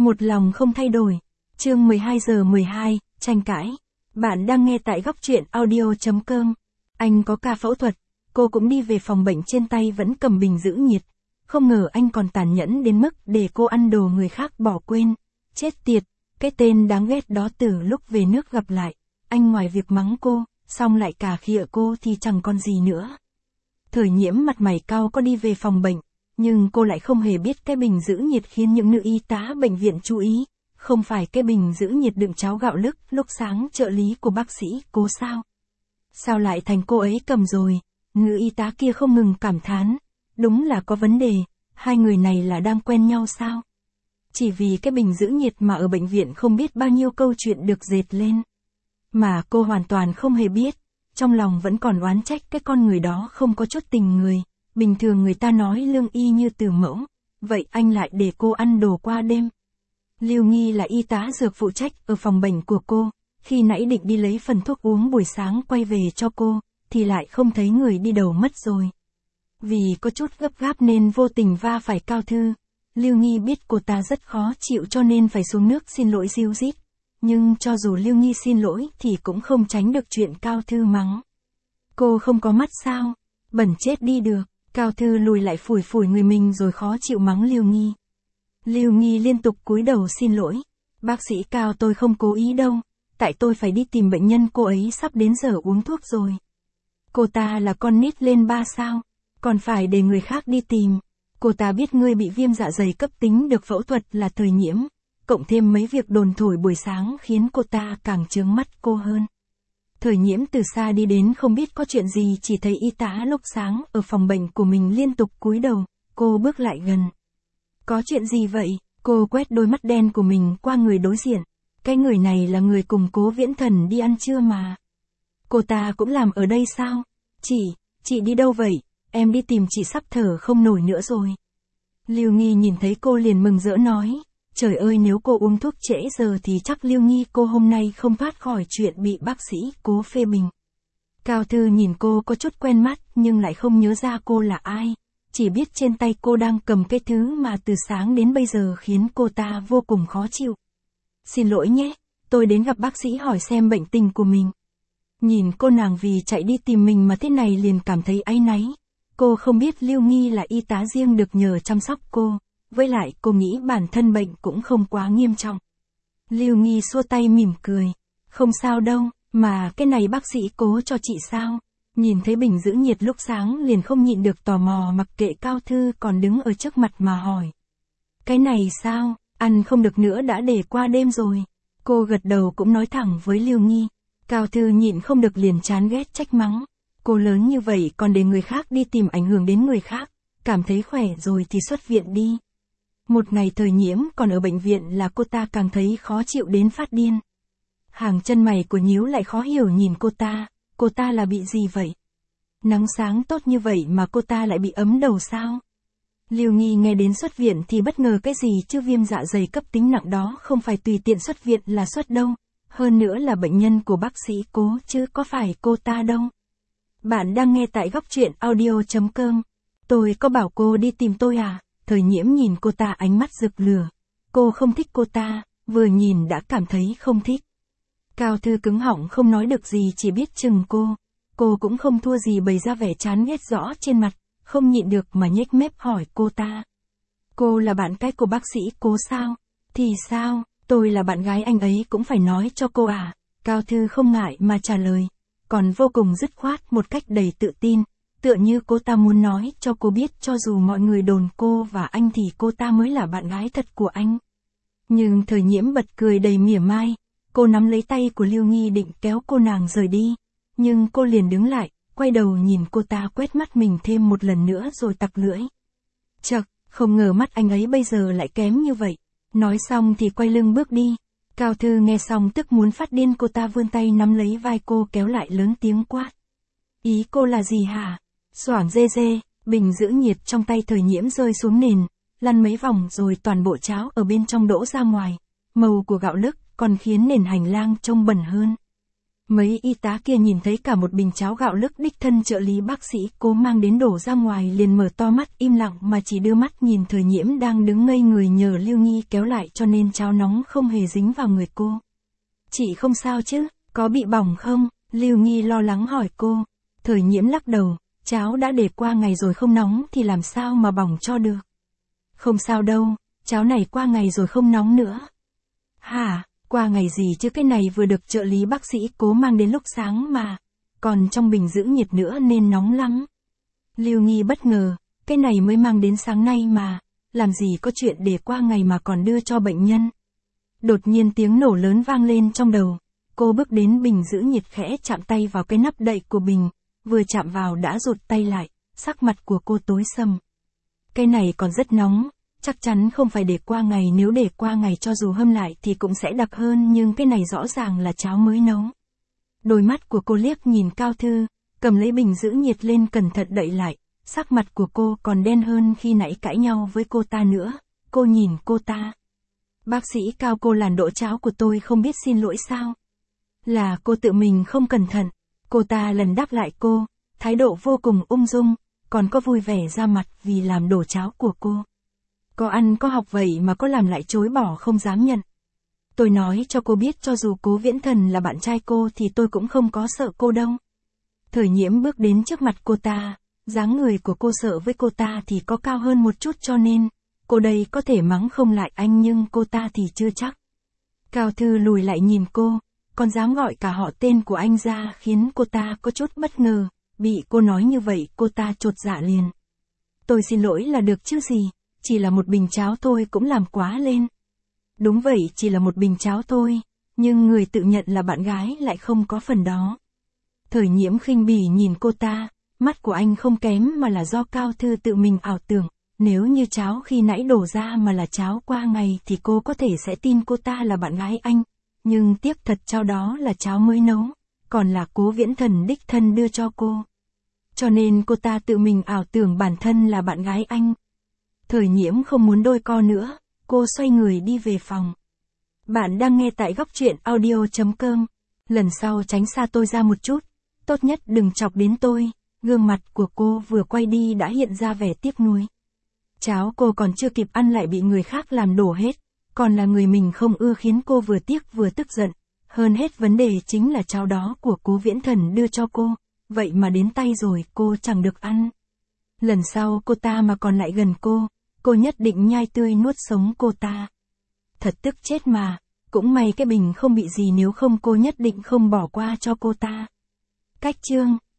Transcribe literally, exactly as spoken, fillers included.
Một lòng không thay đổi. Chương mười hai giờ mười hai, tranh cãi. Bạn đang nghe tại góc truyện audio chấm com. Anh có ca phẫu thuật, cô cũng đi về phòng bệnh trên tay vẫn cầm bình giữ nhiệt. Không ngờ anh còn tàn nhẫn đến mức để cô ăn đồ người khác bỏ quên. Chết tiệt, cái tên đáng ghét đó từ lúc về nước gặp lại. Anh ngoài việc mắng cô, xong lại cà khịa cô thì chẳng còn gì nữa. Thời Nhiễm mặt mày cau có đi về phòng bệnh, nhưng cô lại không hề biết cái bình giữ nhiệt khiến những nữ y tá bệnh viện chú ý. Không phải cái bình giữ nhiệt đựng cháo gạo lứt lúc sáng trợ lý của bác sĩ Cố sao? Sao lại thành cô ấy cầm rồi? Nữ y tá kia không ngừng cảm thán. Đúng là có vấn đề, hai người này là đang quen nhau sao? Chỉ vì cái bình giữ nhiệt mà ở bệnh viện không biết bao nhiêu câu chuyện được dệt lên. Mà cô hoàn toàn không hề biết, trong lòng vẫn còn oán trách cái con người đó không có chút tình người. Bình thường người ta nói lương y như từ mẫu, vậy anh lại để cô ăn đồ qua đêm. Lưu Nghi là y tá dược phụ trách ở phòng bệnh của cô, khi nãy định đi lấy phần thuốc uống buổi sáng quay về cho cô, thì lại không thấy người đi đầu mất rồi. Vì có chút gấp gáp nên vô tình va phải Cao Thư. Lưu Nghi biết cô ta rất khó chịu cho nên phải xuống nước xin lỗi ríu rít. Nhưng cho dù Lưu Nghi xin lỗi thì cũng không tránh được chuyện Cao Thư mắng. Cô không có mắt sao? Bẩn chết đi được. Cao Thư lùi lại phủi phủi người mình rồi khó chịu mắng Lưu Nghi. Lưu Nghi liên tục cúi đầu xin lỗi. Bác sĩ Cao, tôi không cố ý đâu. Tại tôi phải đi tìm bệnh nhân, cô ấy sắp đến giờ uống thuốc rồi. Cô ta là con nít lên ba sao? Còn phải để người khác đi tìm. Cô ta biết ngươi bị viêm dạ dày cấp tính được phẫu thuật là Thời Nhiễm. Cộng thêm mấy việc đồn thổi buổi sáng khiến cô ta càng chướng mắt cô hơn. Thời Nhiễm từ xa đi đến không biết có chuyện gì, chỉ thấy y tá lúc sáng ở phòng bệnh của mình liên tục cúi đầu. Cô bước lại gần. Có chuyện gì vậy? Cô quét đôi mắt đen của mình qua người đối diện. Cái người này là người cùng Cố Viễn Thần đi ăn trưa mà. Cô ta cũng làm ở đây sao? Chị, chị đi đâu vậy? Em đi tìm chị sắp thở không nổi nữa rồi. Lưu Nghi nhìn thấy cô liền mừng rỡ nói. Trời ơi, nếu cô uống thuốc trễ giờ thì chắc Lưu Nghi cô hôm nay không thoát khỏi chuyện bị bác sĩ Cố phê bình. Cao Thư nhìn cô có chút quen mắt nhưng lại không nhớ ra cô là ai. Chỉ biết trên tay cô đang cầm cái thứ mà từ sáng đến bây giờ khiến cô ta vô cùng khó chịu. Xin lỗi nhé, tôi đến gặp bác sĩ hỏi xem bệnh tình của mình. Nhìn cô nàng vì chạy đi tìm mình mà thế này liền cảm thấy áy náy. Cô không biết Lưu Nghi là y tá riêng được nhờ chăm sóc cô. Với lại cô nghĩ bản thân bệnh cũng không quá nghiêm trọng. Lưu Nghi xua tay mỉm cười. Không sao đâu, mà cái này bác sĩ Cố cho chị sao? Nhìn thấy bình giữ nhiệt lúc sáng liền không nhịn được tò mò, mặc kệ Cao Thư còn đứng ở trước mặt mà hỏi. Cái này sao? Ăn không được nữa, đã để qua đêm rồi. Cô gật đầu cũng nói thẳng với Lưu Nghi. Cao Thư nhịn không được liền chán ghét trách mắng. Cô lớn như vậy còn để người khác đi tìm, ảnh hưởng đến người khác. Cảm thấy khỏe rồi thì xuất viện đi. Một ngày Thời Nhiễm còn ở bệnh viện là cô ta càng thấy khó chịu đến phát điên. Hàng chân mày của nhíu lại khó hiểu nhìn cô ta. Cô ta là bị gì vậy? Nắng sáng tốt như vậy mà cô ta lại bị ấm đầu sao? Lưu Nghi nghe đến xuất viện thì bất ngờ cái gì chứ, viêm dạ dày cấp tính nặng đó không phải tùy tiện xuất viện là xuất đâu. Hơn nữa là bệnh nhân của bác sĩ Cố chứ có phải cô ta đâu. Bạn đang nghe tại góc truyện audio chấm com. Tôi có bảo cô đi tìm tôi à? Thời Nhiễm nhìn cô ta ánh mắt rực lửa. Cô không thích cô ta, vừa nhìn đã cảm thấy không thích. Cao Thư cứng họng không nói được gì, chỉ biết chừng cô. Cô cũng không thua gì bày ra vẻ chán ghét rõ trên mặt, không nhịn được mà nhếch mép hỏi cô ta. Cô là bạn cái của bác sĩ Cố sao? Thì sao, tôi là bạn gái anh ấy cũng phải nói cho cô à? Cao Thư không ngại mà trả lời, còn vô cùng dứt khoát, một cách đầy tự tin, tựa như cô ta muốn nói cho cô biết cho dù mọi người đồn cô và anh thì cô ta mới là bạn gái thật của anh. Nhưng Thời Nhiễm bật cười đầy mỉa mai. Cô nắm lấy tay của Lưu Nghi định kéo cô nàng rời đi, nhưng cô liền đứng lại, quay đầu nhìn cô ta quét mắt mình thêm một lần nữa rồi tặc lưỡi. Chậc, không ngờ mắt anh ấy bây giờ lại kém như vậy. Nói xong thì quay lưng bước đi. Cao Thư nghe xong tức muốn phát điên, cô ta vươn tay nắm lấy vai cô kéo lại lớn tiếng quát. Ý cô là gì hả? Xoảng dê dê, bình giữ nhiệt trong tay Thời Nhiễm rơi xuống nền, lăn mấy vòng rồi toàn bộ cháo ở bên trong đổ ra ngoài. Màu của gạo lứt còn khiến nền hành lang trông bẩn hơn. Mấy y tá kia nhìn thấy cả một bình cháo gạo lứt đích thân trợ lý bác sĩ Cố mang đến đổ ra ngoài liền mở to mắt im lặng mà chỉ đưa mắt nhìn Thời Nhiễm đang đứng ngây người nhờ Lưu Nghi kéo lại cho nên cháo nóng không hề dính vào người cô. Chị không sao chứ, có bị bỏng không? Lưu Nghi lo lắng hỏi cô. Thời Nhiễm lắc đầu, cháo đã để qua ngày rồi không nóng thì làm sao mà bỏng cho được. Không sao đâu, cháo này qua ngày rồi không nóng nữa. Hả, qua ngày gì chứ, cái này vừa được trợ lý bác sĩ Cố mang đến lúc sáng mà, còn trong bình giữ nhiệt nữa nên nóng lắm. Lưu Nghi bất ngờ, cái này mới mang đến sáng nay mà, làm gì có chuyện để qua ngày mà còn đưa cho bệnh nhân. Đột nhiên tiếng nổ lớn vang lên trong đầu, cô bước đến bình giữ nhiệt khẽ chạm tay vào cái nắp đậy của bình, vừa chạm vào đã rụt tay lại, sắc mặt của cô tối sầm. Cái này còn rất nóng, chắc chắn không phải để qua ngày, nếu để qua ngày cho dù hâm lại thì cũng sẽ đặc hơn, nhưng cái này rõ ràng là cháo mới nấu. Đôi mắt của cô liếc nhìn Cao Thư, cầm lấy bình giữ nhiệt lên cẩn thận đậy lại, sắc mặt của cô còn đen hơn khi nãy cãi nhau với cô ta nữa. Cô nhìn cô ta. Bác sĩ Cao, cô làn đổ cháo của tôi không biết xin lỗi sao? Là cô tự mình không cẩn thận. Cô ta lần đáp lại cô, thái độ vô cùng ung dung, còn có vui vẻ ra mặt vì làm đổ cháo của cô. Có ăn có học vậy mà có làm lại chối bỏ không dám nhận. Tôi nói cho cô biết cho dù Cố Viễn Thần là bạn trai cô thì tôi cũng không có sợ cô đâu. Thời Nhiễm bước đến trước mặt cô ta, dáng người của cô sợ với cô ta thì có cao hơn một chút cho nên, cô đây có thể mắng không lại anh nhưng cô ta thì chưa chắc. Cao Thư lùi lại nhìn cô, còn dám gọi cả họ tên của anh ra khiến cô ta có chút bất ngờ, bị cô nói như vậy cô ta chột dạ liền. Tôi xin lỗi là được chứ gì, chỉ là một bình cháo thôi cũng làm quá lên. Đúng vậy, chỉ là một bình cháo thôi, nhưng người tự nhận là bạn gái lại không có phần đó. Thời Nhiễm khinh bỉ nhìn cô ta, mắt của anh không kém mà là do Cao Thư tự mình ảo tưởng, nếu như cháo khi nãy đổ ra mà là cháo qua ngày thì cô có thể sẽ tin cô ta là bạn gái anh, nhưng tiếc thật cháo đó là cháo mới nấu, còn là Cố Viễn Thần đích thân đưa cho cô. Cho nên cô ta tự mình ảo tưởng bản thân là bạn gái anh. Thời Nhiễm không muốn đôi co nữa, cô xoay người đi về phòng. Bạn đang nghe tại góc truyện audio chấm com. Lần sau tránh xa tôi ra một chút, tốt nhất đừng chọc đến tôi. Gương mặt của cô vừa quay đi đã hiện ra vẻ tiếc nuối. Cháo cô còn chưa kịp ăn lại bị người khác làm đổ hết, còn là người mình không ưa khiến cô vừa tiếc vừa tức giận. Hơn hết vấn đề chính là cháo đó của Cố Viễn Thần đưa cho cô, vậy mà đến tay rồi cô chẳng được ăn. Lần sau cô ta mà còn lại gần cô, cô nhất định nhai tươi nuốt sống cô ta. Thật tức chết mà, cũng may cái bình không bị gì, nếu không cô nhất định không bỏ qua cho cô ta. Cách chương